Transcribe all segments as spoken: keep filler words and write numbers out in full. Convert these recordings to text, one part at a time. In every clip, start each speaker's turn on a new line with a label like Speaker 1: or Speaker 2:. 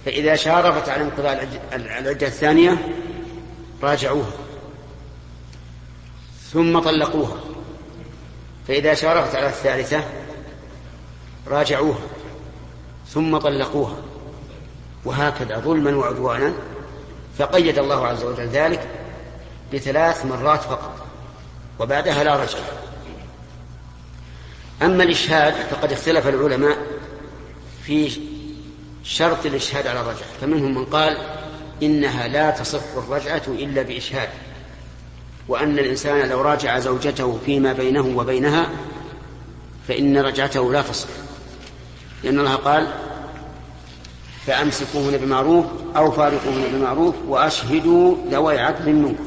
Speaker 1: فإذا شارفت على انقضاء العدة الثانية راجعوها ثم طلقوها، فإذا شارفت على الثالثة راجعوها ثم طلقوها، وهكذا ظلما وعدوانا. فقيد الله عز وجل ذلك بثلاث مرات فقط، وبعدها لا رجع. أما الإشهاد فقد اختلف العلماء في شرط الإشهاد على الرجعة، فمنهم من قال إنها لا تصح الرجعة إلا بإشهاد، وأن الإنسان لو راجع زوجته فيما بينه وبينها فإن رجعته لا تصح، لأن الله قال فأمسكوهن بمعروف أو فارقوهن بمعروف وأشهدوا ذوي عدل منكم.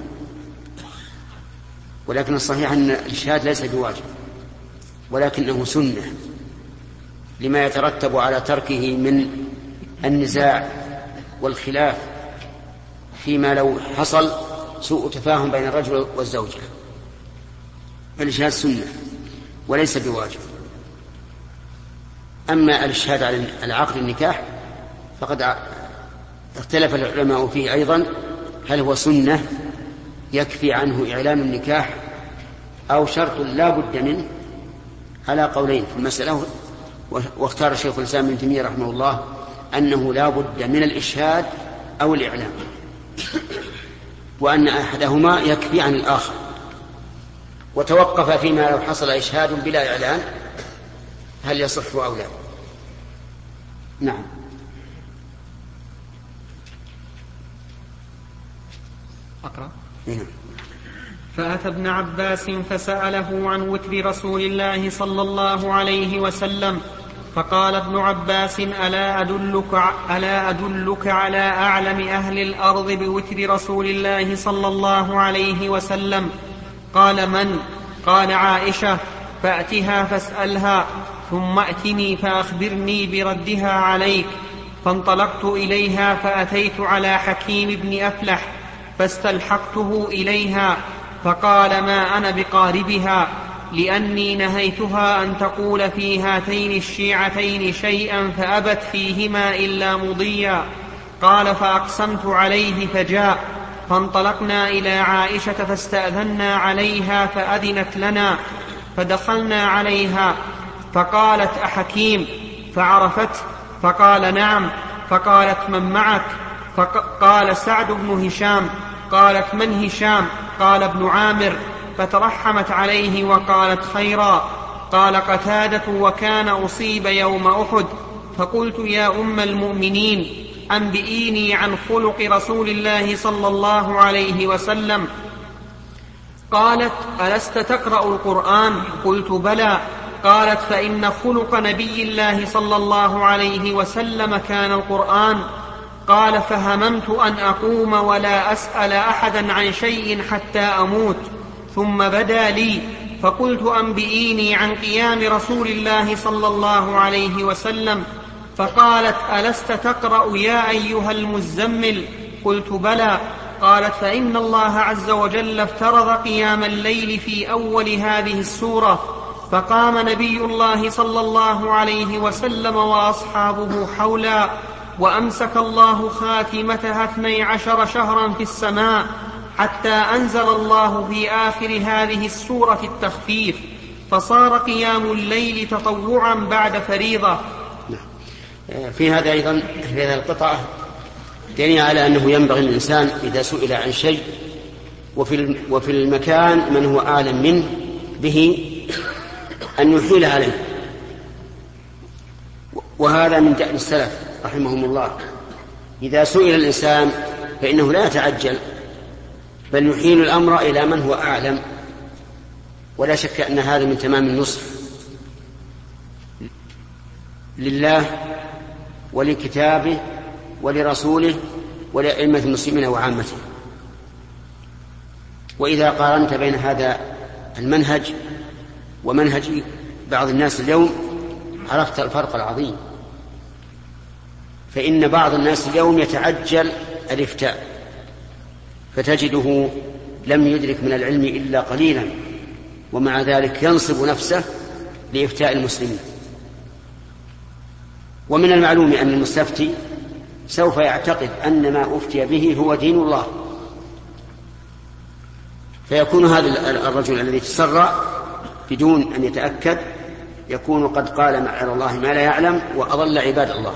Speaker 1: ولكن الصحيح أن الإشهاد ليس بواجب، ولكنه سنة لما يترتب على تركه من النزاع والخلاف فيما لو حصل سوء تفاهم بين الرجل والزوجة. فالإشهاد سنة وليس بواجب. أما الإشهاد على العقد النكاح فقد اختلف العلماء فيه أيضا، هل هو سنة يكفي عنه إعلان النكاح أو شرط لا بد منه، على قولين في المسألة. واختار الشيخ الإسلام ابن تيمية رحمه الله أنه لا بد من الإشهاد أو الإعلام، وأن أحدهما يكفي عن الآخر، وتوقف فيما لو حصل إشهاد بلا إعلان هل يصح أو لا. نعم.
Speaker 2: أقرأ.
Speaker 1: نعم.
Speaker 2: فأتى ابن عباس فسأله عن وتر رسول الله صلى الله عليه وسلم، فقال ابن عباس ألا أدلك, ألا أدلك على أعلم أهل الأرض بوتر رسول الله صلى الله عليه وسلم؟ قال من؟ قال عائشة. فأتها فاسألها ثم أتني فأخبرني بردها عليك. فانطلقت إليها فأتيت على حكيم بن أفلح فاستلحقته إليها، فقال ما أنا بقاربها، لأني نهيتها أن تقول في هاتين الشيعتين شيئا فأبت فيهما إلا مضيا. قال فأقسمت عليه فجاء، فانطلقنا إلى عائشة فاستأذنا عليها فأذنت لنا، فدخلنا عليها فقالت أحكيم؟ فعرفت فقال نعم. فقالت من معك؟ فقال سعد بن هشام. قالت من هشام؟ قال ابن عامر. فترحمت عليه وقالت خيرا. قال قتادة وكان أصيب يوم أحد. فقلت يا أم المؤمنين أنبئيني عن خلق رسول الله صلى الله عليه وسلم. قالت ألست تقرأ القرآن؟ قلت بلى. قالت فإن خلق نبي الله صلى الله عليه وسلم كان القرآن. قال فهممت أن أقوم ولا أسأل أحدا عن شيء حتى أموت، ثم بدا لي فقلت أنبئيني عن قيام رسول الله صلى الله عليه وسلم. فقالت ألست تقرأ يا أيها المزمل؟ قلت بلى. قالت فإن الله عز وجل افترض قيام الليل في أول هذه السورة، فقام نبي الله صلى الله عليه وسلم وأصحابه حولا، وأمسك الله خاتمتها اثني عشر شهرا في السماء، حتى أنزل الله في آخر هذه السورة التخفيف، فصار قيام الليل تطوعا بعد فريضة.
Speaker 1: في هذا أيضا في هذه القطعة دليل على أنه ينبغي الإنسان إذا سئل عن شيء وفي وفي المكان من هو أعلم منه به أن يحيل عليه، وهذا من دأب السلف رحمهم الله. إذا سئل الإنسان فإنه لا يتعجل، بل يحيل الأمر إلى من هو أعلم، ولا شك أن هذا من تمام النصح لله ولكتابه ولرسوله ولأئمة المسلمين وعامته. وإذا قارنت بين هذا المنهج ومنهج بعض الناس اليوم عرفت الفرق العظيم. فإن بعض الناس اليوم يتعجل الإفتاء، فتجده لم يدرك من العلم إلا قليلا، ومع ذلك ينصب نفسه لإفتاء المسلمين. ومن المعلوم أن المستفتي سوف يعتقد أن ما أفتي به هو دين الله، فيكون هذا الرجل الذي تسرع بدون أن يتأكد يكون قد قال مع الله ما لا يعلم وأضل عباد الله.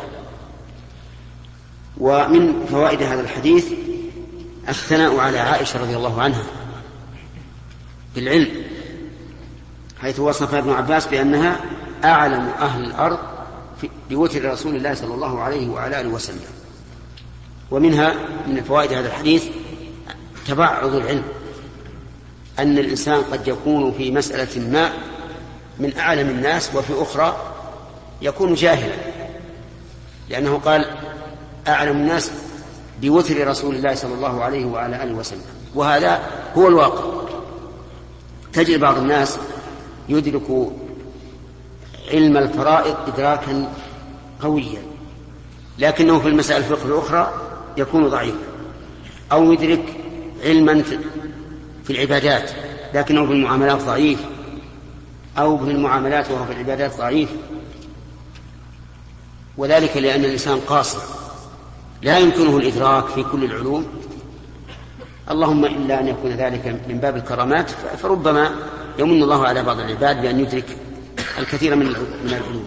Speaker 1: ومن فوائد هذا الحديث الثناء على عائشة رضي الله عنها بالعلم، حيث وصف ابن عباس بأنها أعلم أهل الأرض بوتر رسول الله صلى الله عليه وعلى آله وسلم. ومنها من فوائد هذا الحديث تبعض العلم، أن الإنسان قد يكون في مسألة ما من أعلم الناس وفي أخرى يكون جاهلا، لأنه قال أعلم الناس بوتر رسول الله صلى الله عليه وعلى آله وسلم، وهذا هو الواقع. تجد بعض الناس يدرك علم الفرائض إدراكا قويا، لكنه في المسائل الفقه الأخرى يكون ضعيف، أو يدرك علما في العبادات لكنه في المعاملات ضعيف، أو في المعاملات وهو في العبادات ضعيف، وذلك لأن الإنسان قاصر لا يمكنه الإدراك في كل العلوم، اللهم إلا أن يكون ذلك من باب الكرامات، فربما يمن الله على بعض العباد بأن يدرك الكثير من العلوم.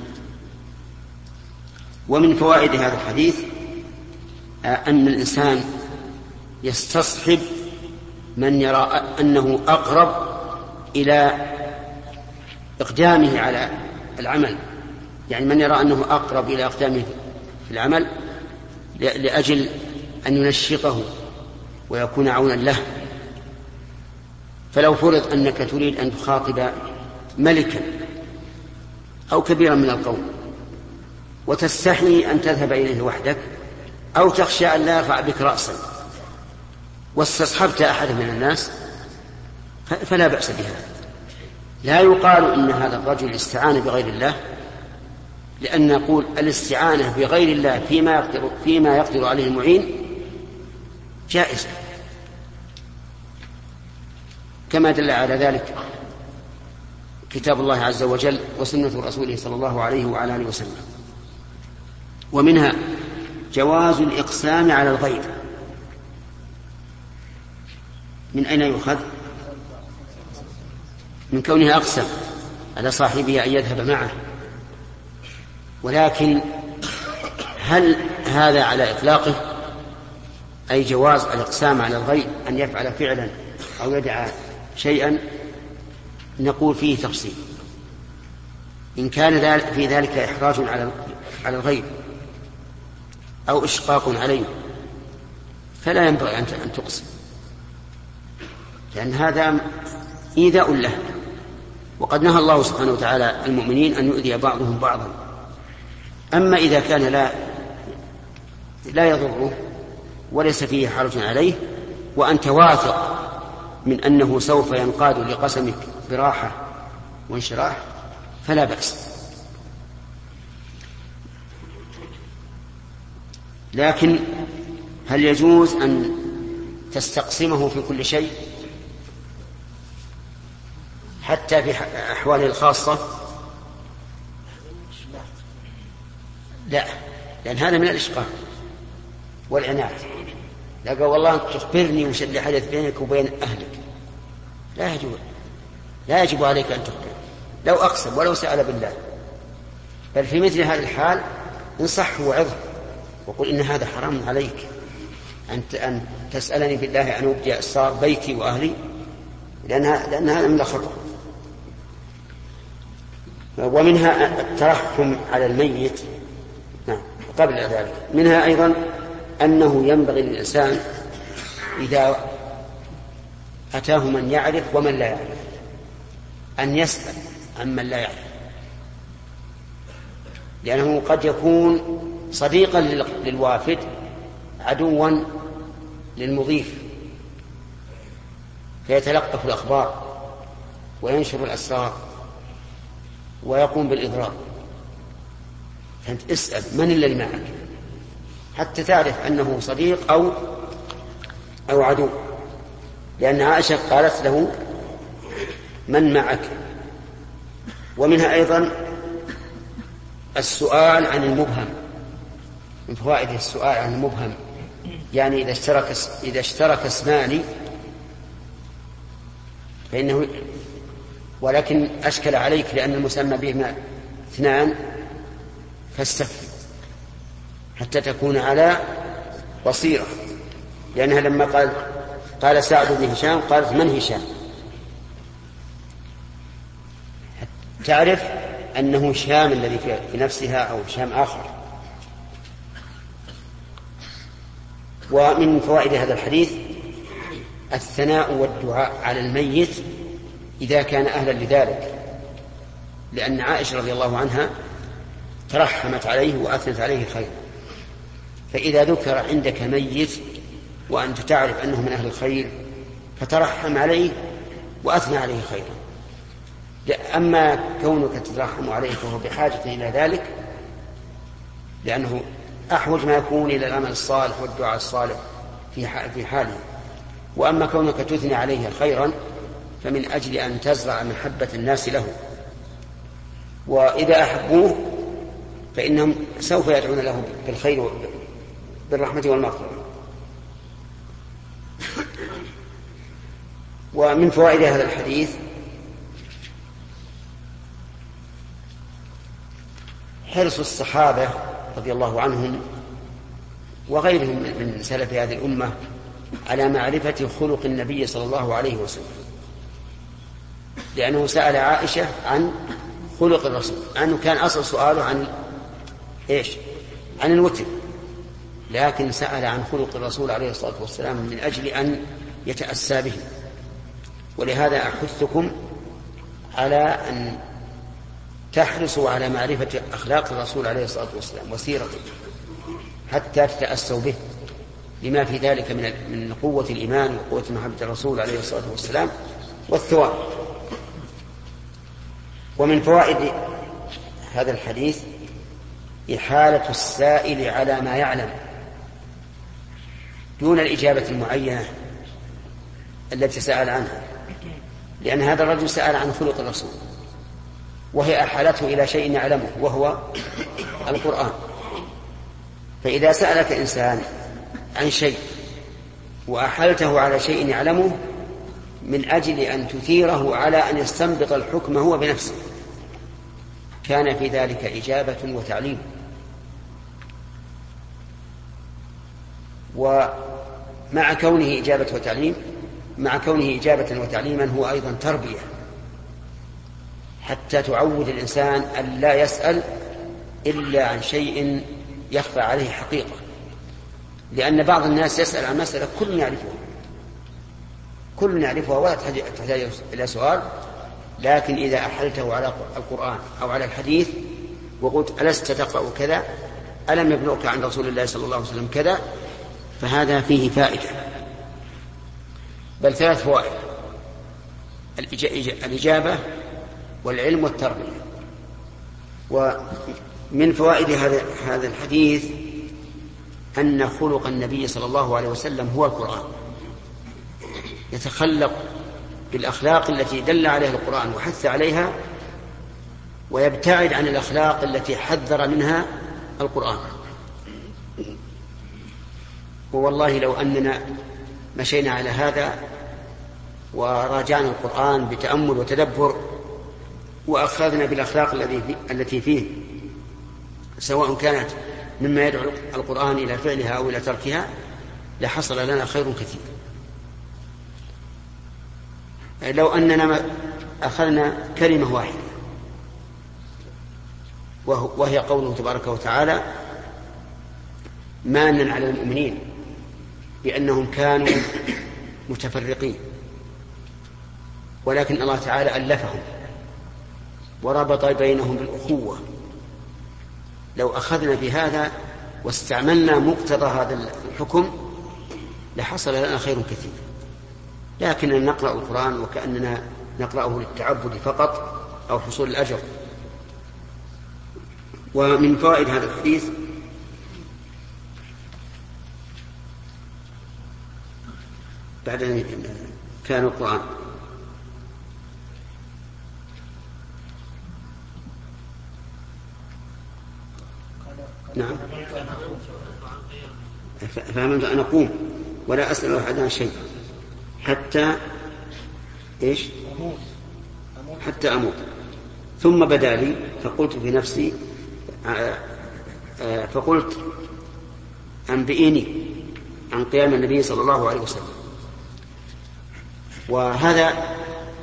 Speaker 1: ومن فوائد هذا الحديث أن الإنسان يستصحب من يرى أنه أقرب إلى إقدامه على العمل، يعني من يرى أنه أقرب إلى إقدامه في العمل لأجل أن ينشطه ويكون عونا له. فلو فرض أنك تريد أن تخاطب ملكا أو كبيرا من القوم وتستحي أن تذهب إليه وحدك، أو تخشى أن لا يرفع بك رأسا، واستصحبت أحد من الناس، فلا بأس بها. لا يقال إن هذا الرجل استعان بغير الله، لأن نقول الاستعانة بغير الله فيما يقدر, فيما يقدر عليه المعين جائزة، كما دل على ذلك كتاب الله عز وجل وسنة رسوله صلى الله عليه وعلى آله وسلم. ومنها جواز الإقسام على الغير. من أين يؤخذ؟ من كونه أقسم على صاحبه أن يذهب معه. ولكن هل هذا على إطلاقه، أي جواز الإقسام على الغير أن يفعل فعلا أو يدعى شيئا؟ نقول فيه تفصيل. إن كان في ذلك إحراج على الغير أو إشقاق عليه فلا ينبغي أن تقسم، لأن هذا إيذاء له، وقد نهى الله سبحانه وتعالى المؤمنين أن يؤذي بعضهم بعضا. أما إذا كان لا لا يضره وليس فيه حرج عليه، وأنت واثق من أنه سوف ينقاد لقسمك براحة وانشراح، فلا بأس. لكن هل يجوز أن تستقسمه في كل شيء حتى في أحواله الخاصة؟ لا، لأن هذا من الإشقاق والعناد. لا قال والله أنت تخبرني وش اللي حدث بينك وبين أهلك، لا يجوز، لا يجب عليك أن تخبر لو أقسم ولو سأل بالله. بل في مثل هذا الحال انصح وعظه وقل إن هذا حرام عليك أنت أن تسألني بالله أن أبدي أسرار بيتي وأهلي، لأنها لأن هذا من الخطأ. ومنها الترحم على الميت. نعم، قبل ذلك منها أيضا أنه ينبغي للإنسان إذا أتاه من يعرف ومن لا يعرف أن يسأل عن من لا يعرف، لأنه قد يكون صديقا للوافد عدوا للمضيف، فيتلقف الأخبار وينشر الأسرار ويقوم بالإضرار. فأنت اسأل من الذي معك حتى تعرف أنه صديق أو أو عدو، لأن عائشة قالت له من معك. ومنها أيضا السؤال عن المبهم، من فوائد السؤال عن المبهم، يعني إذا اشترك إذا اشترك اسمان فإنه، ولكن أشكل عليك لأن المسمى بهما اثنان فاستفهم حتى تكون على بصيرة، لأنها لما قال قال سعد بن هشام قالت من هشام، تعرف أنه هشام الذي في نفسها أو هشام آخر. ومن فوائد هذا الحديث الثناء والدعاء على الميت إذا كان أهلا لذلك، لأن عائشة رضي الله عنها ترحمت عليه وأثنت عليه خيرا، فإذا ذكر عندك ميت وأنت تعرف أنه من أهل الخير فترحم عليه وأثنى عليه خيرا. أما كونك تترحم عليه فهو بحاجة إلى ذلك، لأنه أحوج ما يكون إلى العمل الصالح والدعاء الصالح في حاله. وأما كونك تثني عليه خيرا فمن أجل أن تزرع محبة الناس له، وإذا أحبوه فإنهم سوف يدعون له بالخير بالرحمة والمغفرة. ومن فوائد هذا الحديث حرص الصحابة رضي الله عنهم وغيرهم من سلف هذه الأمة على معرفة خلق النبي صلى الله عليه وسلم، لأنه سأل عائشة عن خلق الرسول، أنه كان أصل سؤاله عن إيش؟ عن الوتر، لكن سأل عن خلق الرسول عليه الصلاة والسلام من أجل أن يتأسى به. ولهذا أحثكم على أن تحرصوا على معرفة أخلاق الرسول عليه الصلاة والسلام وسيرته حتى تتأسوا به، لما في ذلك من قوة الإيمان وقوة محبة الرسول عليه الصلاة والسلام والثواب. ومن فوائد هذا الحديث إحالة السائل على ما يعلم دون الإجابة المعينة التي سأل عنها، لأن هذا الرجل سأل عن خلق الرسول وهي أحالته إلى شيء يعلمه وهو القرآن. فإذا سألك إنسان عن شيء وأحلته على شيء يعلمه من أجل أن تثيره على أن يستنبط الحكم هو بنفسه، كان في ذلك إجابة وتعليم. ومع كونه إجابة وتعليم مع كونه إجابة وتعليما هو أيضا تربية، حتى تعود الإنسان أن لا يسأل إلا عن شيء يخفى عليه حقيقة، لأن بعض الناس يسأل عن مسألة كل يعرفها كل يعرفها ولا تحتاج إلى سؤال، لكن إذا أحلته على القرآن أو على الحديث وقلت ألست تقرأ كذا، ألم يبلغك عن رسول الله صلى الله عليه وسلم كذا، فهذا فيه فائدة، بل ثلاث فوائد: الإجابة والعلم والتربية. ومن فوائد هذا الحديث أن خلق النبي صلى الله عليه وسلم هو القرآن، يتخلق بالأخلاق التي دل عليها القرآن وحث عليها، ويبتعد عن الأخلاق التي حذر منها القرآن. ووالله لو أننا مشينا على هذا وراجعنا القرآن بتأمل وتدبر وأخذنا بالأخلاق التي فيه، سواء كانت مما يدعو القرآن إلى فعلها أو إلى تركها، لحصل لنا خير كثير. لو أننا أخذنا كلمة واحدة وهي قوله تبارك وتعالى: مانا على المؤمنين بأنهم كانوا متفرقين ولكن الله تعالى ألفهم وربط بينهم بالأخوة. لو أخذنا بهذا واستعملنا مقتضى هذا الحكم لحصل لنا خير كثير، لكننا نقرأ القرآن وكأننا نقرأه للتعبد فقط أو حصول الأجر. ومن فوائد هذا الحديث بعد أن كان القرآن نعم فهمت أن أقوم ولا أسأل أحد عن شيء حتى إيش حتى أموت. ثم بدا لي فقلت في نفسي فقلت أنبئيني عن قيام النبي صلى الله عليه وسلم. وهذا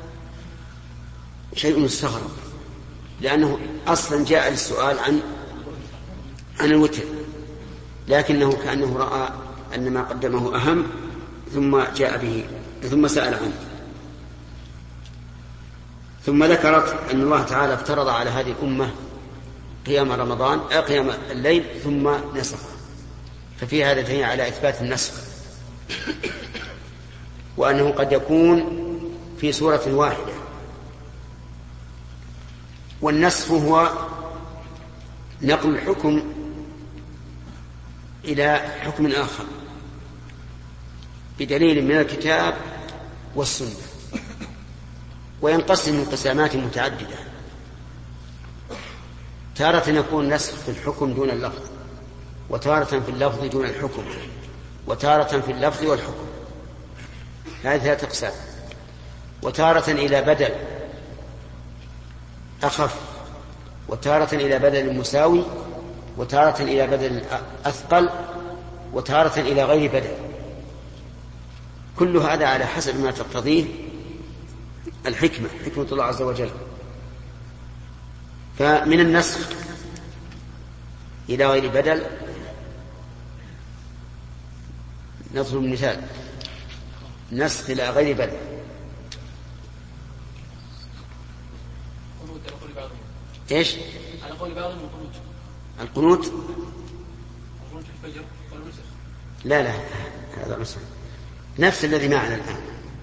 Speaker 1: شيء مستغرب لأنه أصلا جاء للسؤال عن عن الوتر، لكنه كأنه رأى أن ما قدمه أهم ثم جاء به ثم سأل عنه. ثم ذكرت أن الله تعالى افترض على هذه الأمة قيام رمضان أه قيام الليل ثم نسخ، ففي هذا دليل على إثبات النسخ، وأنه قد يكون في سورة واحدة. والنسخ هو نقل الحكم إلى حكم آخر بدليل من الكتاب والسنة، وينقسم انقسامات متعددة. تارة يكون نسخ في الحكم دون اللفظ، وتارة في اللفظ دون الحكم، وتارة في اللفظ والحكم، هذه ثلاثة أقسام. وتارة إلى بدل أخف، وتارة إلى بدل مساوي، وتارة إلى بدل أثقل، وتارة إلى غير بدل. كل هذا على حسب ما تقتضيه الحكمة، حكمة الله عز وجل. فمن النسخ إلى غير بدل نضرب مثال: نسخ إلى غير بدل إيش؟
Speaker 3: على قول بعضهم
Speaker 1: القنوت.
Speaker 3: القنوت في الفجر والنسخ.
Speaker 1: لا لا هذا نسخ نفس الذي معنا الآن.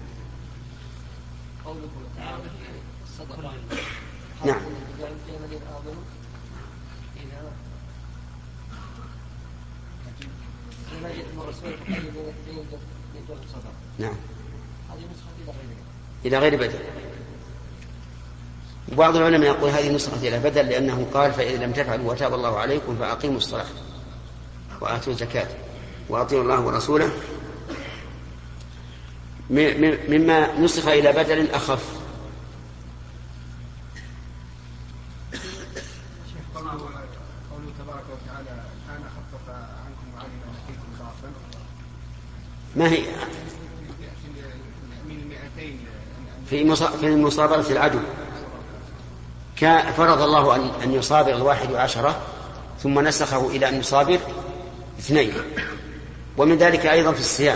Speaker 3: قوله تعالى صدق.
Speaker 1: نعم. نعم. إلى غير بدل. وبعض العلماء يقول هذه نسخة إلى بدل، لأنه قال: فإذا لم تفعلوا وتاب الله عليكم فأقيموا الصلاة وآتوا الزكاة وأطيعوا الله ورسوله. مما نسخ إلى بدل أخف.
Speaker 4: قوله تبارك وتعالى: الآن أخفف عنكم وعلم ما فيكم ضعفا.
Speaker 1: ما هي في في مصابرة العدو؟ فرض الله أن يصابر الواحد عشرة ثم نسخه إلى أن يصابر اثنين. ومن ذلك أيضا في الصيام،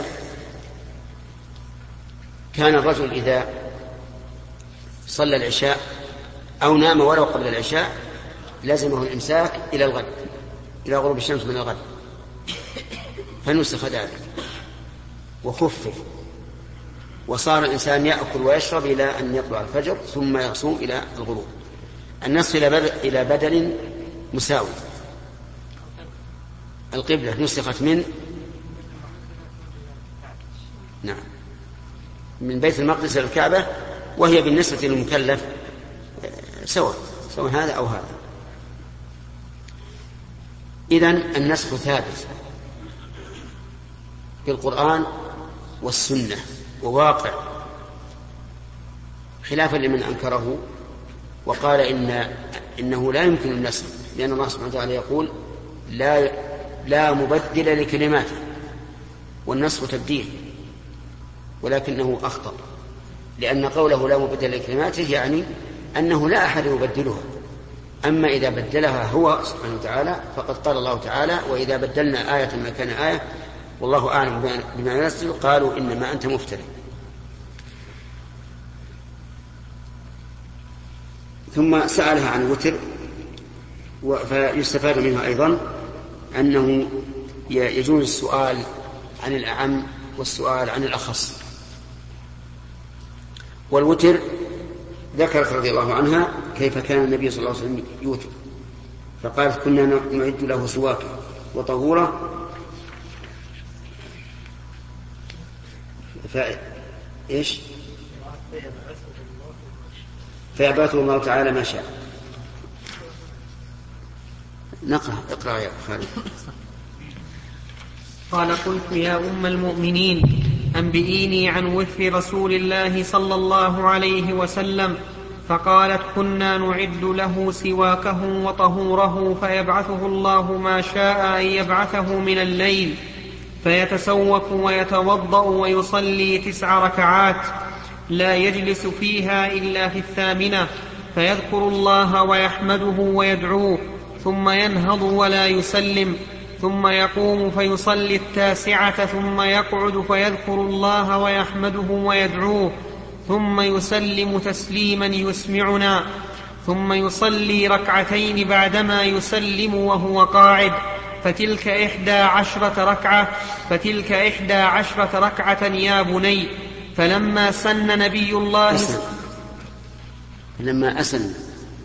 Speaker 1: كان الرجل إذا صلى العشاء أو نام ولو قبل العشاء لازمه الإمساك إلى الغد، إلى غروب الشمس من الغد، فنسخ ذلك وخفف، وصار الإنسان يأكل ويشرب إلى أن يطلع الفجر ثم يصوم إلى الغروب. النسخ إلى بدل مساوي. القبلة نسخت من نعم من بيت المقدس إلى الكعبة، وهي بالنسبة للمكلف سواء سواء هذا أو هذا. إذن النسخ ثابت بالقرآن والسنة وواقع، خلافا لمن أنكره وقال إن إنه لا يمكن النسخ، لأن الله سبحانه وتعالى يقول: لا لا مبدل لكلماته، والنسخ تبديل، ولكنه أخطأ، لأن قوله لا مبدل لكلماته يعني أنه لا أحد يبدلها. أما إذا بدلها هو سبحانه وتعالى فقد قال الله تعالى: وإذا بدلنا آية مكان آية والله أعلم بما ينزل قالوا إنما أنت مفتري. ثم سألها عن الوتر، فيستفاد منه أيضا أنه يجوز السؤال عن الأعم والسؤال عن الأخص. والوتر ذكرت رضي الله عنها كيف كان النبي صلى الله عليه وسلم يوتر، فقالت: كنا نعد له سواكا وطهورا فإيش فيباته الله تعالى ما شاء. نقرأ اقرأ يا خالد.
Speaker 2: قال قلت يا أم المؤمنين أنبئيني عن وتر رسول الله صلى الله عليه وسلم. فقالت كنا نعد له سواكه وطهوره فيبعثه الله ما شاء أن يبعثه من الليل فيتسوك ويتوضأ ويصلي تسع ركعات لا يجلس فيها إلا في الثامنة فيذكر الله ويحمده ويدعوه ثم ينهض ولا يسلم ثم يقوم فيصلي التاسعة ثم يقعد فيذكر الله ويحمده ويدعوه ثم يسلم تسليما يسمعنا ثم يصلي ركعتين بعدما يسلم وهو قاعد فتلك إحدى عشرة ركعة فتلك إحدى عشرة ركعة يا بني. فلما سن نبي الله
Speaker 1: أسن. لما أسن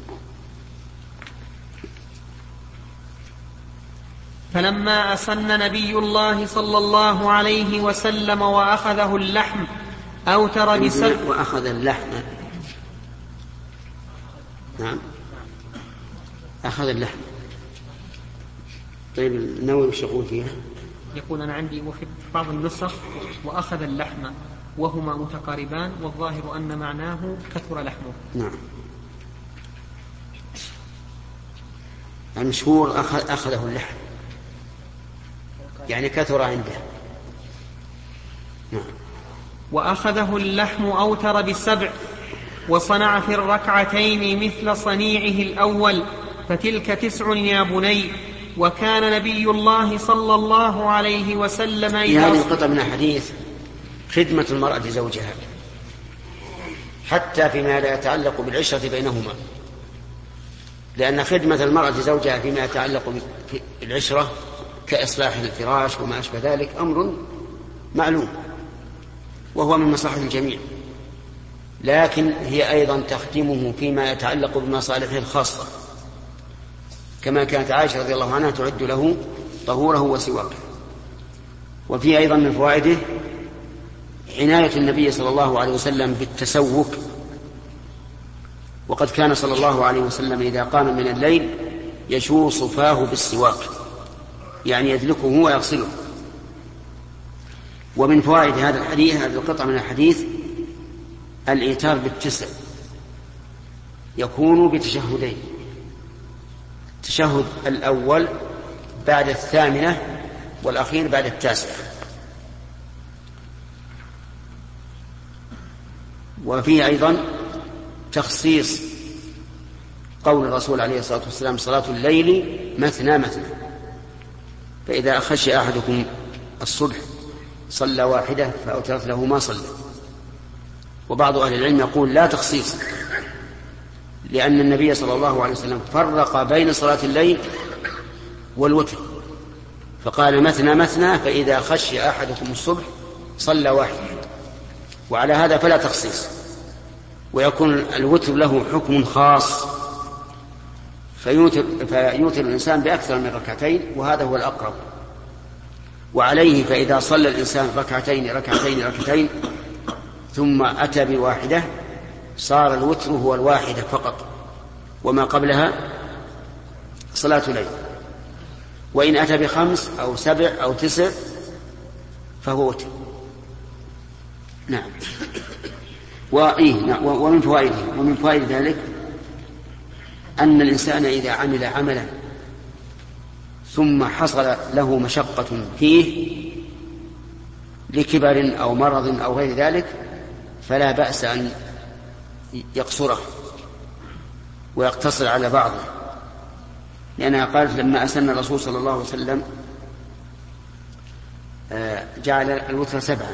Speaker 2: فلما أسن نبي الله صلى الله عليه وسلم وأخذه اللحم أوتر بسبع
Speaker 1: وأخذ اللحم نعم أخذ اللحم. طيب النووي وش يقول فيها؟
Speaker 2: يقول أنا عندي وفي بعض النسخ وأخذ اللحم وهما متقاربان والظاهر أن معناه كثر لحمه.
Speaker 1: نعم المشهور أخذ أخذه اللحم يعني كثر عنده. نعم.
Speaker 2: وأخذه اللحم أوتر بالسبع وصنع في الركعتين مثل صنيعه الأول فتلك تسع يا بني. وكان نبي الله صلى الله عليه وسلم
Speaker 1: في هذه القطعة من الحديث خدمة المرأة زوجها حتى فيما لا يتعلق بالعشرة بينهما، لأن خدمة المرأة زوجها فيما يتعلق بالعشرة كإصلاح الفراش وما أشبه ذلك أمر معلوم وهو من مصلحة الجميع، لكن هي أيضا تخدمه فيما يتعلق بمصالحه الخاصة كما كانت عائشة رضي الله عنها تعد له طهوره وسواكه. وفي أيضا من فوائده عناية النبي صلى الله عليه وسلم بالتسوك، وقد كان صلى الله عليه وسلم إذا قام من الليل يشوص فاه بالسواك يعني يدلكه ويغسله. ومن فوائد هذا الحديث هذه القطعة من الحديث الإيتار بالتسع يكون بتشهدين، التشهد الأول بعد الثامنة والأخير بعد التاسعة. وفيه أيضا تخصيص قول الرسول عليه الصلاة والسلام صلاة الليل مثنى مثنى، فإذا خشي أحدكم الصبح صلى واحدة فأوترت له ما صلى. وبعض أهل العلم يقول لا تخصيص، لأن النبي صلى الله عليه وسلم فرق بين صلاة الليل والوتر فقال مثنى مثنى فإذا خشي أحدكم الصبح صلى واحدة، وعلى هذا فلا تخصيص، ويكون الوتر له حكم خاص فيوتر, فيوتر الإنسان بأكثر من ركعتين وهذا هو الأقرب. وعليه فإذا صلى الإنسان ركعتين ركعتين ركعتين ثم أتى بواحدة صار الوتر هو الواحدة فقط وما قبلها صلاة ليل. وإن أتى بخمس أو سبع أو تسع فهو وتر. نعم. وإيه نعم. ومن فوائده ومن فوائد ذلك أن الإنسان إذا عمل عملا ثم حصل له مشقة فيه لكبر أو مرض أو غير ذلك فلا بأس أن يقصره ويقتصر على بعضه، لأنها قالت لما أسن الرسول صلى الله عليه وسلم جعل الوتر سبعا،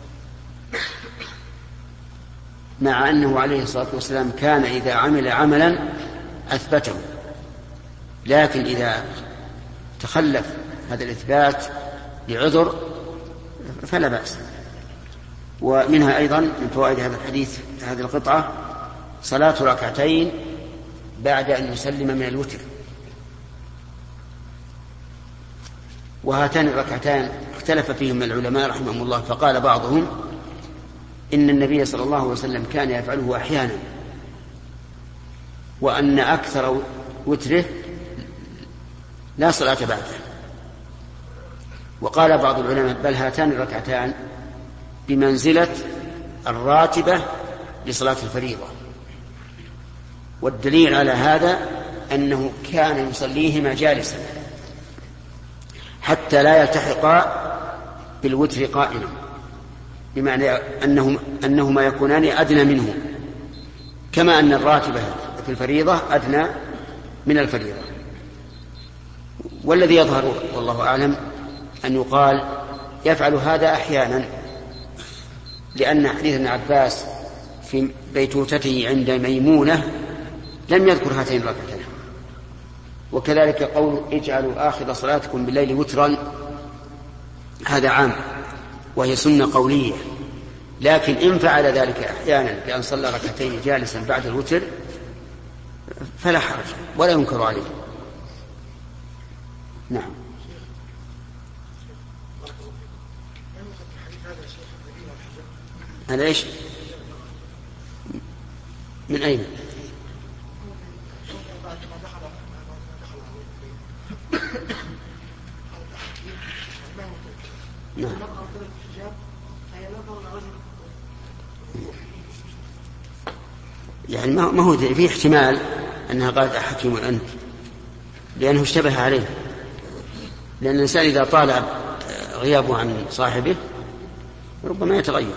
Speaker 1: مع أنه عليه الصلاة والسلام كان إذا عمل عملا أثبته، لكن إذا تخلف هذا الإثبات لعذر فلا بأس. ومنها أيضا من فوائد هذا الحديث هذه القطعة صلاة ركعتين بعد أن يسلم من الوتر. وهاتان الركعتان اختلف فيهم العلماء رحمهم الله، فقال بعضهم إن النبي صلى الله عليه وسلم كان يفعله أحيانا، وأن أكثر وتره لا صلاة بعده. وقال بعض العلماء بل هاتان الركعتان بمنزلة الراتبة لصلاة الفريضة. والدليل على هذا أنه كان يصليهما جالسا حتى لا يلتحقا بالوتر قائما، بمعنى أنهم أنهما يكونان أدنى منه، كما أن الراتبة في الفريضة أدنى من الفريضة. والذي يظهر والله أعلم أن يقال يفعل هذا أحيانا، لأن حديث ابن عباس في بيتوتته عند ميمونة لم يذكر هاتين الركعتين. وكذلك قول اجعلوا آخر صلاتكم بالليل وترا، هذا عام وهي سنة قولية، لكن إن فعل ذلك أحيانا بأن صلى ركعتين جالسا بعد الوتر فلا حرج ولا ينكر عليه. نعم. هذا إيش؟ من أين؟ نعم. يعني ما هو في احتمال أنها قالت أحكم أنت، لأنه اشتبه عليه، لأن الإنسان إذا طال غيابه عن صاحبه ربما يتغير.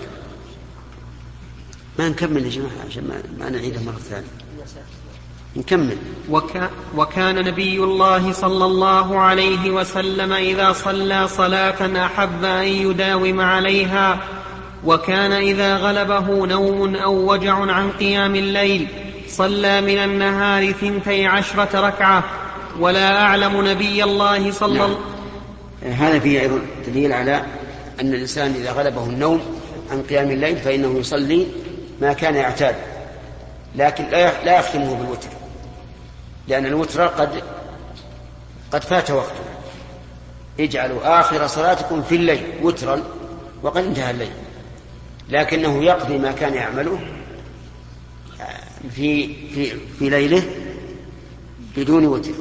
Speaker 1: ما نكمل يا جماعة عشان ما, ما نعيدها مرة ثانية، نكمل.
Speaker 2: وكا وكان نبي الله صلى الله عليه وسلم إذا صلى صلاة أحب أن يداوم عليها، وكان إذا غلبه نوم أو وجع عن قيام الليل صلى من النهار ثنتي عشرة ركعة. ولا أعلم نبي الله صلى الله عليه
Speaker 1: وسلم. هذا فيه أيضا دليل على أن الإنسان إذا غلبه النوم عن قيام الليل فإنه يصلي ما كان يعتاد، لكن لا يختمه بالوتر، لأن الوتر قد قد فات وقته. اجعلوا آخر صلاتكم في الليل وترا وقد انتهى الليل، لكنه يقضي ما كان يعمله في في في ليله بدون وتر.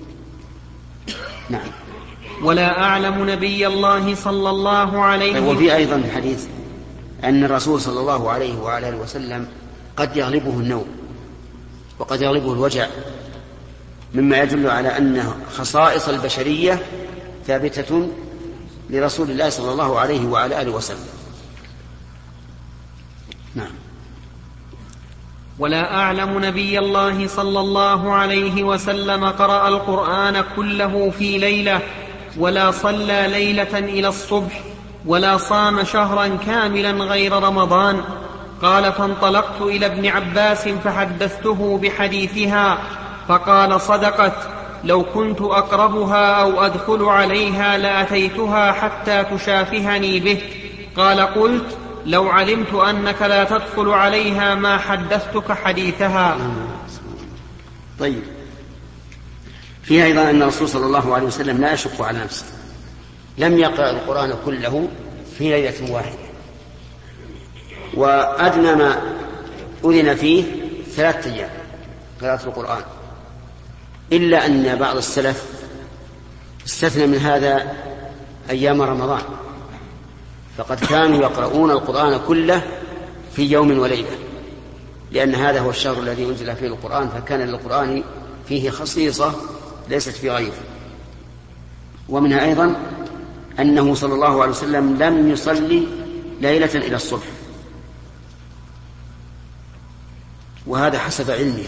Speaker 1: نعم.
Speaker 2: ولا أعلم نبي الله صلى الله عليه وسلم.
Speaker 1: وفي أيضا الحديث أن الرسول صلى الله عليه وعلى آله وسلم قد يغلبه النوم وقد يغلبه الوجع، مما يدل على أن خصائص البشرية ثابتة لرسول الله صلى الله عليه وعلى آله وسلم. نعم.
Speaker 2: ولا أعلم نبي الله صلى الله عليه وسلم قرأ القرآن كله في ليلة، ولا صلى ليلة إلى الصبح، ولا صام شهرا كاملا غير رمضان. قال فانطلقت إلى ابن عباس فحدثته بحديثها فقال صدقت، لو كنت أقربها أو أدخل عليها لأتيتها حتى تشافهني به. قال قلت لو علمت أنك لا تدخل عليها ما حدثتك حديثها.
Speaker 1: طيب، فيها أيضا أن الرسول صلى الله عليه وسلم لا يشق على نفسه، لم يقرأ القرآن كله في ليلة واحدة، وأدنى ما أذن فيه ثلاثة أيام قراءة القرآن، إلا أن بعض السلف استثنى من هذا أيام رمضان، فقد كانوا يقرؤون القرآن كله في يوم وليلة، لأن هذا هو الشهر الذي أنزل فيه القرآن، فكان للقرآن فيه خصيصة ليست في غيره. ومنها أيضا أنه صلى الله عليه وسلم لم يصلي ليلة إلى الصبح، وهذا حسب علمه،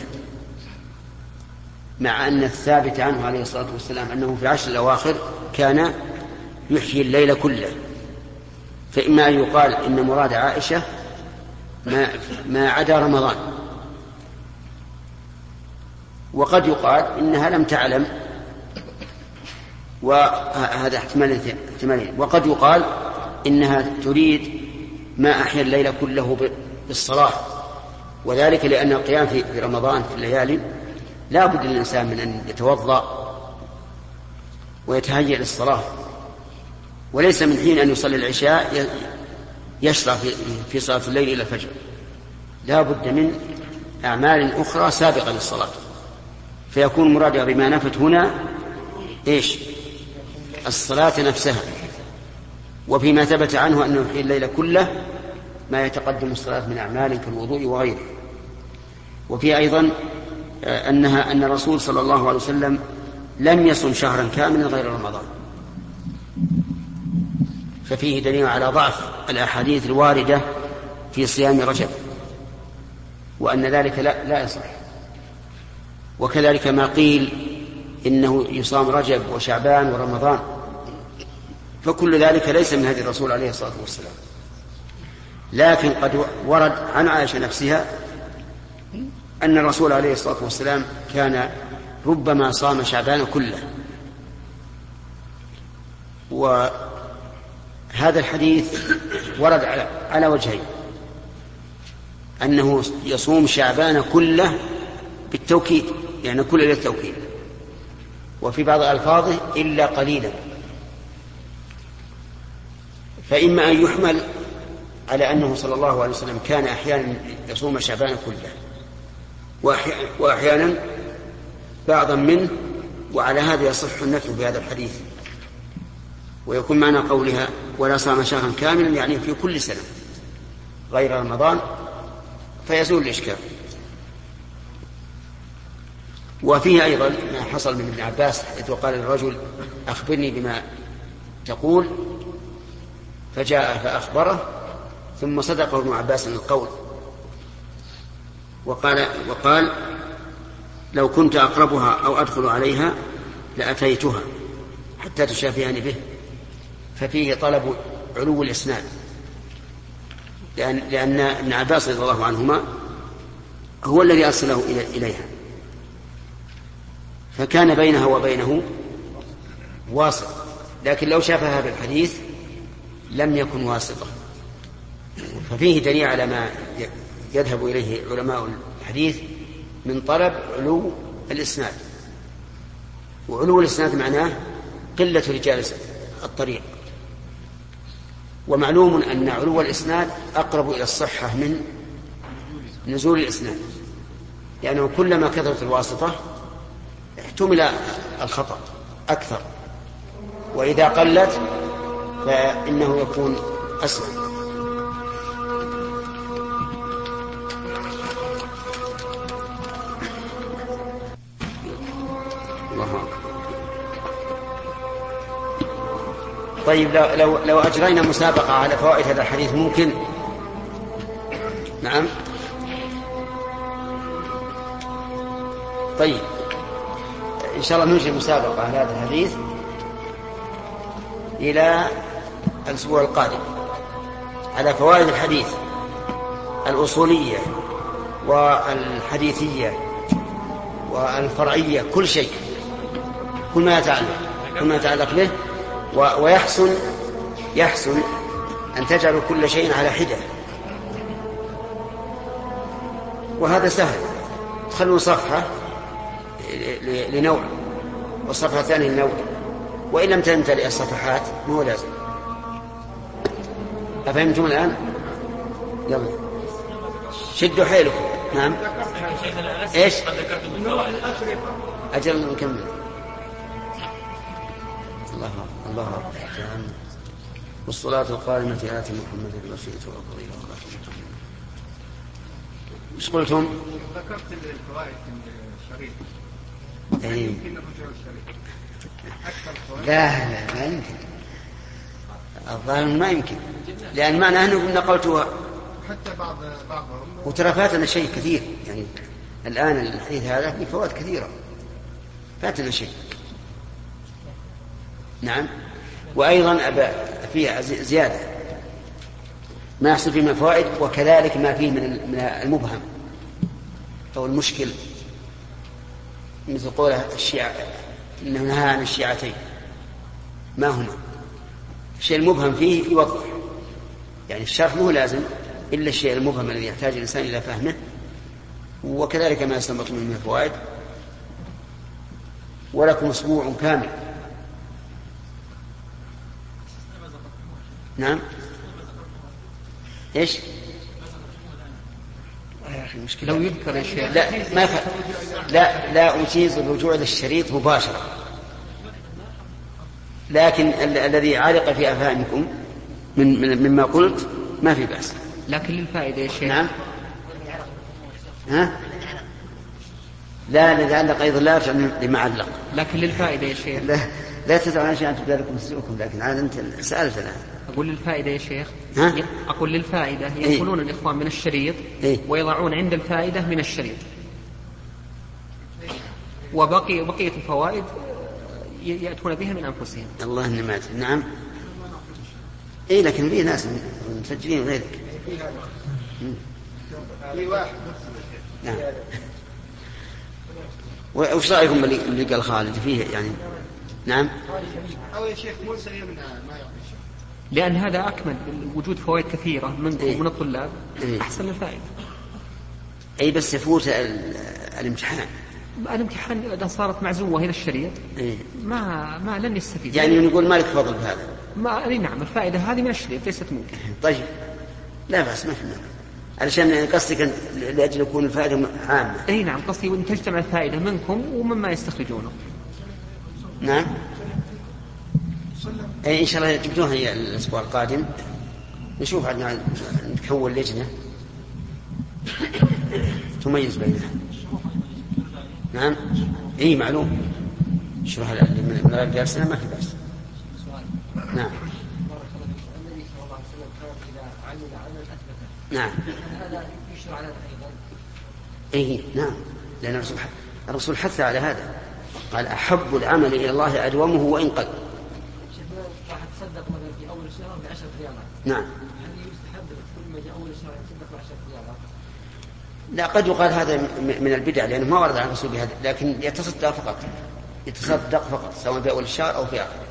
Speaker 1: مع أن الثابت عنه عليه الصلاة والسلام أنه في العشر الأواخر كان يحيي الليل كله. فإما أن يقال إن مراد عائشة ما, ما عدا رمضان، وقد يقال إنها لم تعلم، وهذا احتمالين، وقد يقال إنها تريد ما أحيا الليل كله بالصلاة، وذلك لأن القيام في رمضان في الليالي لا بد للإنسان من أن يتوضأ ويتهيأ للصلاة، وليس من حين أن يصلي العشاء يشرع في صلاة الليل إلى الفجر، لا بد من أعمال أخرى سابقة للصلاة. فيكون مرادها بما نفت هنا إيش؟ الصلاة نفسها، وفيما ثبت عنه أنه يحيي الليل كله ما يتقدم الصلاة من أعمال كالوضوء وغيره. وفي أيضا أنها أن الرسول صلى الله عليه وسلم لم يصم شهرا كاملا غير رمضان، ففيه دليل على ضعف الأحاديث الواردة في صيام رجب، وأن ذلك لا, لا يصح. وكذلك ما قيل إنه يصام رجب وشعبان ورمضان، فكل ذلك ليس من هدي الرسول عليه الصلاة والسلام. لكن قد ورد عن عائشة نفسها أن الرسول عليه الصلاة والسلام كان ربما صام شعبان كله. وهذا الحديث ورد على وجهين: أنه يصوم شعبان كله بالتوكيد، يعني كل ليلة توكيد، وفي بعض ألفاظه إلا قليلا. فإما أن يحمل على أنه صلى الله عليه وسلم كان أحيانا يصوم شعبان كله وأحيانا بعضا منه، وعلى هذا يصح النفي بهذا الحديث، ويكون معنى قولها ولا صام شهرا كاملا يعني في كل سنة غير رمضان، فيزول الإشكال. وفيه أيضا ما حصل من ابن عباس حيث قال للرجل أخبرني بما تقول، فجاء فأخبره، ثم صدقه ابن عباس القول وقال, وقال لو كنت أقربها أو أدخل عليها لأتيتها حتى تشافيني به. ففيه طلب علو الإسناد، لأن, لأن ابن عباس رضي الله عنهما هو الذي أرسله إليها، فكان بينها وبينه واسط. لكن لو شافها بالحديث لم يكن واسطة. ففيه دليل على ما يذهب إليه علماء الحديث من طلب علو الإسناد. وعلو الإسناد معناه قلة رجال الطريق، ومعلوم أن علو الإسناد أقرب إلى الصحة من نزول الإسناد، لأنه كلما كثرت الواسطة احتمل الخطأ أكثر، وإذا قلت فإنه يكون أسهل. طيب لو, لو, لو أجرينا مسابقة على فوائد هذا الحديث ممكن؟ نعم. طيب إن شاء الله ننشئ مسابقة على هذا الحديث إلى الأسبوع القادم على فوائد الحديث الأصولية والحديثية والفرعية، كل شيء، كل ما يتعلق كل ما يتعلق به. ويحسن يحسن أن تجعل كل شيء على حدة، وهذا سهل. تخلوا صفحة لنوع والصفحة الثانية لنوع، وإن لم تمتلئ الصفحات مو لازم. أفهمتم الآن؟ يلا شدوا حيلكم. نعم. إيش؟ أجل نكمل. الله الله أكبر. والصلاة القائمة آت محمد الوسيلة والفضيلة. ايش قلتم؟
Speaker 4: ذكرت الفوائد الشريط.
Speaker 1: أي.
Speaker 4: يمكن الرجوع الشريط.
Speaker 1: لا لا ما يمكن. الظاهر ما يمكن، لأن معناه أنه نقلتها
Speaker 4: حتى بعض بعضهم.
Speaker 1: وترى فاتنا شيء كثير، يعني الآن الحديث هذا فيه فوائد كثيرة، فاتنا شيء. نعم. وأيضا فيه زيادة ما يحصل فيه من الفوائد، وكذلك ما فيه من المبهم أو المشكل، مثل قوله الشيعة إنه نهى عن الشيعتين، ما هما؟ الشيء المبهم فيه يوضح، يعني الشرح مو لازم إلا الشيء المبهم الذي يحتاج الإنسان إلى فهمه، وكذلك ما يستنبط منه من الفوائد. ولكم أسبوع كامل. نعم. إيش؟
Speaker 2: لو يذكر الشيء
Speaker 1: لا ما ف... لا لا أجيز الرجوع للشريط مباشرة، لكن ال... الذي علق في أفهامكم من, من مما قلت ما في بأس.
Speaker 2: لكن للفائدة يا شيخ.
Speaker 1: نعم. ها؟ لا لعلق أيضا لا يرجع لما علق.
Speaker 2: لكن للفائدة يا شيخ.
Speaker 1: لا لا تدعون شيئا تبدأ لكم سوءكم، لكن عاد أنت سألت الآن.
Speaker 2: أقول للفائدة يا شيخ.
Speaker 1: ها؟
Speaker 2: أقول للفائدة ينقلون إيه؟ الإخوان من الشريط
Speaker 1: إيه؟
Speaker 2: ويضعون عند الفائدة من الشريط، وبقي بقية الفوائد يأتون بها من أنفسهم.
Speaker 1: الله النمات. نعم. إيه لكن في ناس مسجلين غيرك.
Speaker 4: في واحد.
Speaker 1: نعم. وش رأيكم اللي قال خالد فيه يعني؟ نعم.
Speaker 4: أو يا شيخ مو سريع من ما يعطي الشيخ.
Speaker 2: لأن هذا أكمل، وجود فوائد كثيرة منكم
Speaker 1: إيه؟
Speaker 2: ومن الطلاب
Speaker 1: إيه؟
Speaker 2: أحسن الفائدة.
Speaker 1: أي بس يفوت الامتحان.
Speaker 2: الامتحان إذا صارت معزوة إلى الشريط
Speaker 1: إيه؟
Speaker 2: ما ما لن يستفيد.
Speaker 1: يعني نقول مالك فضل بهذا.
Speaker 2: ما أي نعم الفائدة هذه من الشريط ليست ممكن.
Speaker 1: طيب لا بأس ما في مانع. علشان قصدك لأجل يكون الفائدة عامة.
Speaker 2: أي نعم قصدي أن تجتمع الفائدة منكم ومما يستخرجونه.
Speaker 1: نعم. أي إن شاء الله جبتوها هي الأسبوع القادم نشوف عندنا نتكون لجنة تميز بينها. نعم. إيه معلوم. شرح من غير جالسنا ما في بأس. نعم. نعم.
Speaker 3: هذا يشرع على أيضا.
Speaker 1: إيه نعم. لأن الرسول الرسول حث على هذا، قال أحب العمل إلى الله أدومه وإن قل.
Speaker 3: راح تصدق مثلا في أول الشهر بعشرة ريالات.
Speaker 1: نعم.
Speaker 3: هل يستحب كل ما جاء أول الشهر يتصدق بعشرة ريالات؟
Speaker 1: لا قد يقال هذا من البدع لأنه ما ورد عن الرسول بهذا، لكن يتصدق فقط يتصدق فقط سواء في أول الشهر أو في آخره.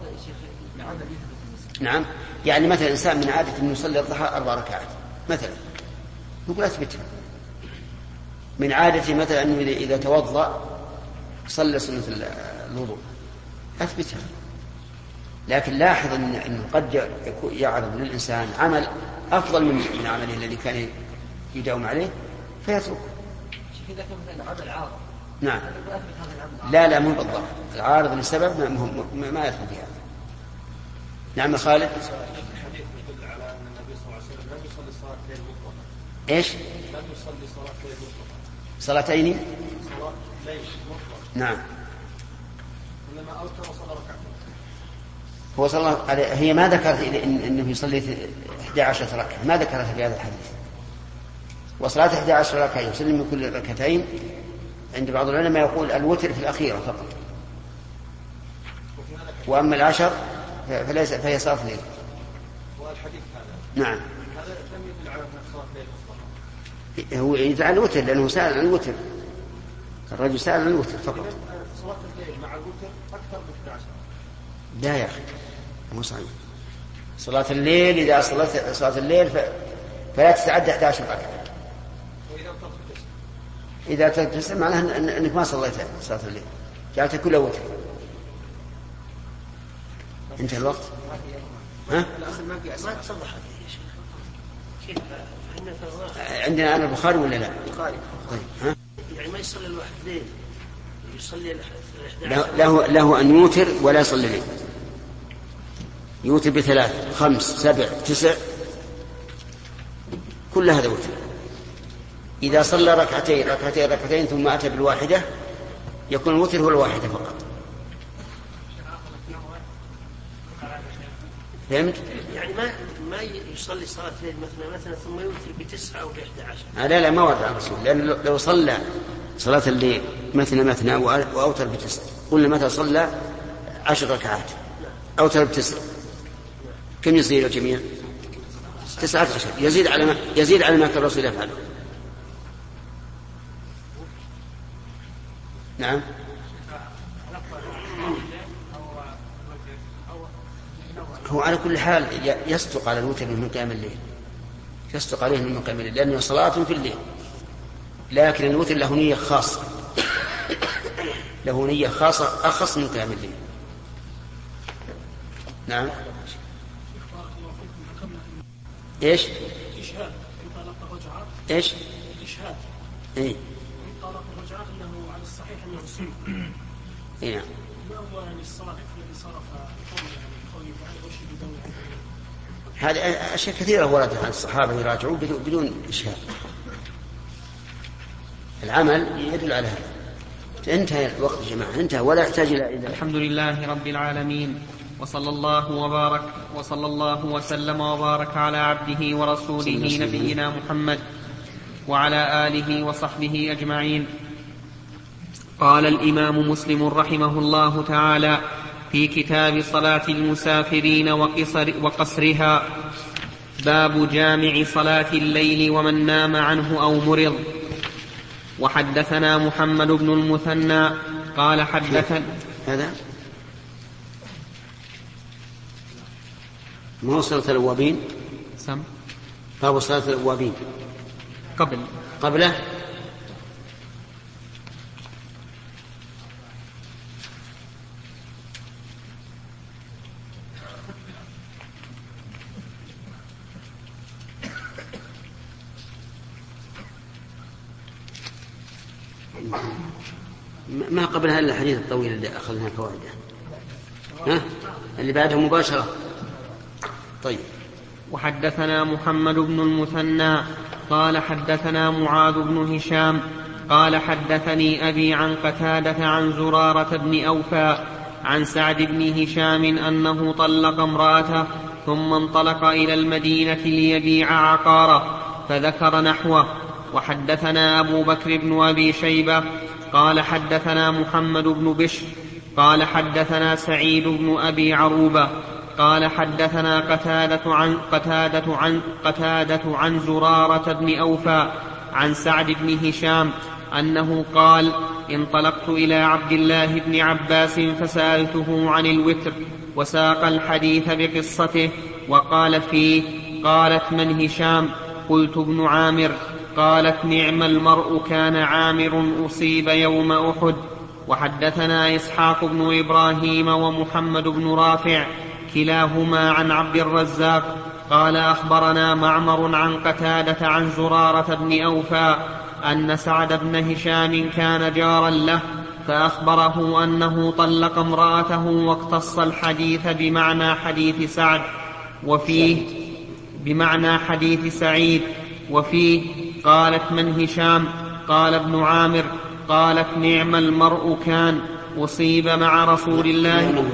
Speaker 1: نعم. يعني مثلا إنسان من عادة أن يصلي الضحى أربع ركعات مثلا، نقول أثبتها. من عادة مثلا أنه إذا توضأ صلى سنة الوضوء أثبتها. لكن لاحظ أنه قد يعرض للإنسان عمل أفضل من عمله الذي كان يداوم عليه فيتركه.
Speaker 3: إذا كان مثلا عمل عارض.
Speaker 1: نعم. لا لا مو بالضبط، العارض لسبب ما, ما, ما يدخل فيها. نعم خالد.
Speaker 4: الحديث يدل على أن النبي صلى الله عليه وسلم لم يصلي صلاة ليل مطلقة.
Speaker 1: إيش؟
Speaker 4: لم يصلي صلاة ليل مطلقة.
Speaker 1: صلاتين؟
Speaker 4: صلاة ليل مطلقة.
Speaker 1: نعم.
Speaker 4: إنما أوتر وصلى ركعتين.
Speaker 1: هو صلى هي ما ذكرت إنه يصلي إحدى عشرة ركعة، ما ذكرت في هذا الحديث. وصلاة إحدى عشرة ركعة يسلم من كل ركعتين عند بعض العلماء يقول الوتر في الأخيرة فقط، وأما العشر فليس فهي صلاة الليل.
Speaker 4: والحديث هذا
Speaker 1: نعم
Speaker 4: هذا لم يدل على أن صلاة الليل مطلقة.
Speaker 1: هو يدل على الوتر لأنه سأل عن الوتر، الرجل سأل عن الوتر فقط.
Speaker 4: صلاة الليل مع الوتر أكثر من إحدى عشرة.
Speaker 1: لا يا أخي مو صحيح. صلاة الليل إذا صلت صلاة الليل ف... فلا تتعدى إحدى عشرة ركعة.
Speaker 4: وإذا انتظر تسع.
Speaker 1: إذا تسع معناها أنك ما صليت صلاة الليل، جعلت كل وتر. انتهى الوقت. ها؟
Speaker 3: ما تصلح هذه يا شيخ. كيف
Speaker 1: عندنا أنا البخاري ولا لا؟
Speaker 3: البخاري.
Speaker 1: طيب ها؟
Speaker 3: يعني ما يصلي الواحد ليل يصلي
Speaker 1: له, له له أن يوتر ولا يصلي ليل. يوتر بثلاث خمس سبع تسع كل هذا وتر. إذا صلى ركعتين ركعتين ركعتين ثم أتى بالواحدة يكون الوتر هو الواحدة فقط. فهمت؟
Speaker 3: يعني ما ما يصلي صلاة الليل مثلا مثلا ثم يوتر بتسعة أو بإحدى عشر.
Speaker 1: لا لا ما ورد عن الرسول، لأن لو صلى صلاة الليل مثنى مثنى وأوتر بتسع قلنا متى صلى عشر ركعات أوتر بتسع كم يصير الجميع؟ تسعة عشر. يزيد على ما يزيد على ما كان الرسول يفعله. نعم. هو على كل حال يصدق على الوتر من قيام الليل، يصدق عليه من قيام الليل لأنه صلاة في الليل، لكن الوتر له نية خاصة، له نية خاصة أخص من قيام الليل. نعم. إيش؟
Speaker 5: إشهاد إن طلق الرجعة.
Speaker 1: إيش؟
Speaker 5: إشهاد.
Speaker 1: إيه.
Speaker 5: إن طلق الرجعة أنه على الصحيح أنه سنة.
Speaker 1: إيه نعم.
Speaker 5: ما هو يعني الصالح الذي صرف قوله يعني قوله تعالى وشهد ذوي عدل.
Speaker 1: هذه أشياء كثيرة وردت عن الصحابة يراجعون بدون, بدون إشهاد. العمل يدل على هذا. انتهى الوقت يا جماعة، انتهى ولا يحتاج إلى.
Speaker 2: الحمد لله رب العالمين، وصلى الله وبارك وصلى الله وسلم وبارك على عبده ورسوله نبينا محمد وعلى آله وصحبه أجمعين. قال الإمام مسلم رحمه الله تعالى في كتاب صلاة المسافرين وقصر وقصرها: باب جامع صلاة الليل ومن نام عنه أو مرض. وحدثنا محمد بن المثنى قال حدثنا
Speaker 1: هذا ما هو صلاة الأوابين؟
Speaker 2: سم
Speaker 1: باب صلاة الأوابين
Speaker 2: قبل
Speaker 1: قبله. ما قبلها إلا الحديث الطويل اللي أخذنا فوائده، ها اللي بعده مباشرة. طيب.
Speaker 2: وحدثنا محمد بن المثنى قال حدثنا معاذ بن هشام قال حدثني أبي عن قتادة عن زرارة بن أوفى عن سعد بن هشام أنه طلق امرأته ثم انطلق إلى المدينة ليبيع عقاره فذكر نحوه. وحدثنا أبو بكر بن أبي شيبة قال حدثنا محمد بن بشر قال حدثنا سعيد بن أبي عروبة قال حدثنا قتادة عن, قتادة عن, قتادة عن زرارة بن أوفى عن سعد بن هشام أنه قال: انطلقت إلى عبد الله بن عباس فسألته عن الوتر وساق الحديث بقصته وقال فيه: قالت: من هشام؟ قلت: ابن عامر. قالت: نعم المرء كان عامر أصيب يوم أحد. وحدثنا إسحاق بن إبراهيم ومحمد بن رافع كلاهما عن عبد الرزاق قال أخبرنا معمر عن قتادة عن زرارة بن أوفى أن سعد بن هشام كان جارا له فأخبره أنه طلق امرأته واقتص الحديث بمعنى حديث سعد وفيه بمعنى حديث سعيد وفيه: قالت: من هشام؟ قال: ابن عامر. قالت: نعم المرء كان أصيب مع رسول الله.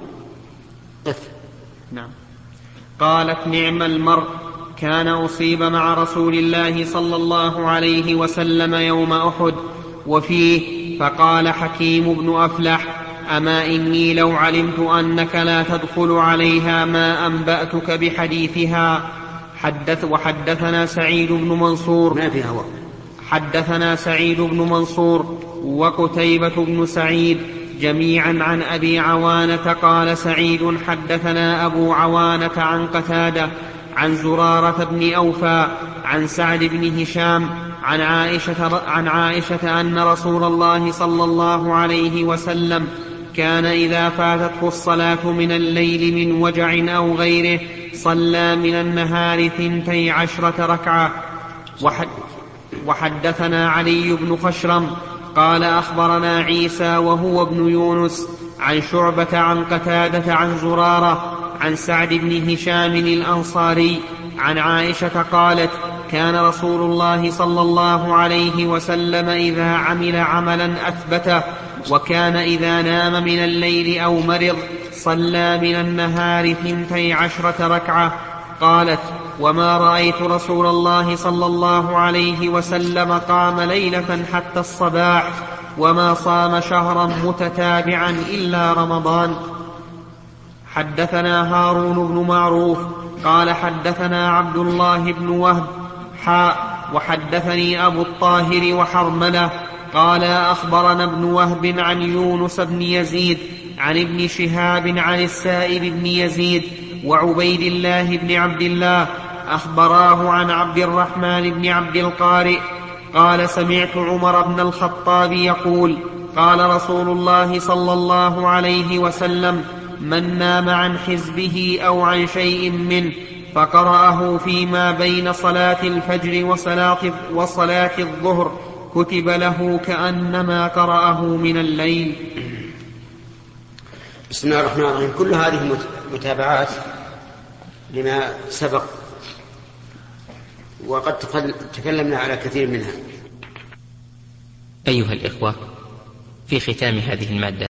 Speaker 2: نعم. قالت: نعم المرء كان أصيب مع رسول الله صلى الله عليه وسلم يوم أحد. وفيه: فقال حكيم بن أفلح: أما إني لو علمت أنك لا تدخل عليها ما أنبأتك بحديثها. حدث وحدثنا سعيد بن منصور
Speaker 1: ما فيها وقت.
Speaker 2: حدثنا سعيد بن منصور وقتيبة بن سعيد جميعا عن أبي عوانة قال سعيد: حدثنا أبو عوانة عن قتادة عن زرارة بن أوفى عن سعد بن هشام عن عائشة, عن عائشة أن رسول الله صلى الله عليه وسلم كان إذا فاتته الصلاة من الليل من وجع أو غيره صلى من النهار ثنتي عشرة ركعة. وحد وحدثنا علي بن خشرم قال أخبرنا عيسى وهو ابن يونس عن شعبة عن قتادة عن زرارة عن سعد بن هشام الأنصاري عن عائشة قالت: كان رسول الله صلى الله عليه وسلم إذا عمل عملا أثبته، وكان إذا نام من الليل أو مرض صلى من النهار ثنتي عشرة ركعة. قالت: وما رأيت رسول الله صلى الله عليه وسلم قام ليلة حتى الصباح، وما صام شهرا متتابعا إلا رمضان. حدثنا هارون بن معروف قال حدثنا عبد الله بن وهب حاء وحدثني أبو الطاهر وحرملة قال أخبرنا ابن وهب عن يونس بن يزيد عن ابن شهاب عن السائب بن يزيد وعبيد الله بن عبد الله أخبراه عن عبد الرحمن بن عبد القارئ قال: سمعت عمر بن الخطاب يقول: قال رسول الله صلى الله عليه وسلم: من نام عن حزبه أو عن شيء منه فقرأه فيما بين صلاة الفجر وصلاة, وصلاة الظهر كتب له كأنما قرأه من الليل.
Speaker 1: بسم الله الرحمن الرحيم. كل هذه متابعات لما سبق، وقد تكلمنا على كثير منها.
Speaker 6: أيها الإخوة، في ختام هذه المادة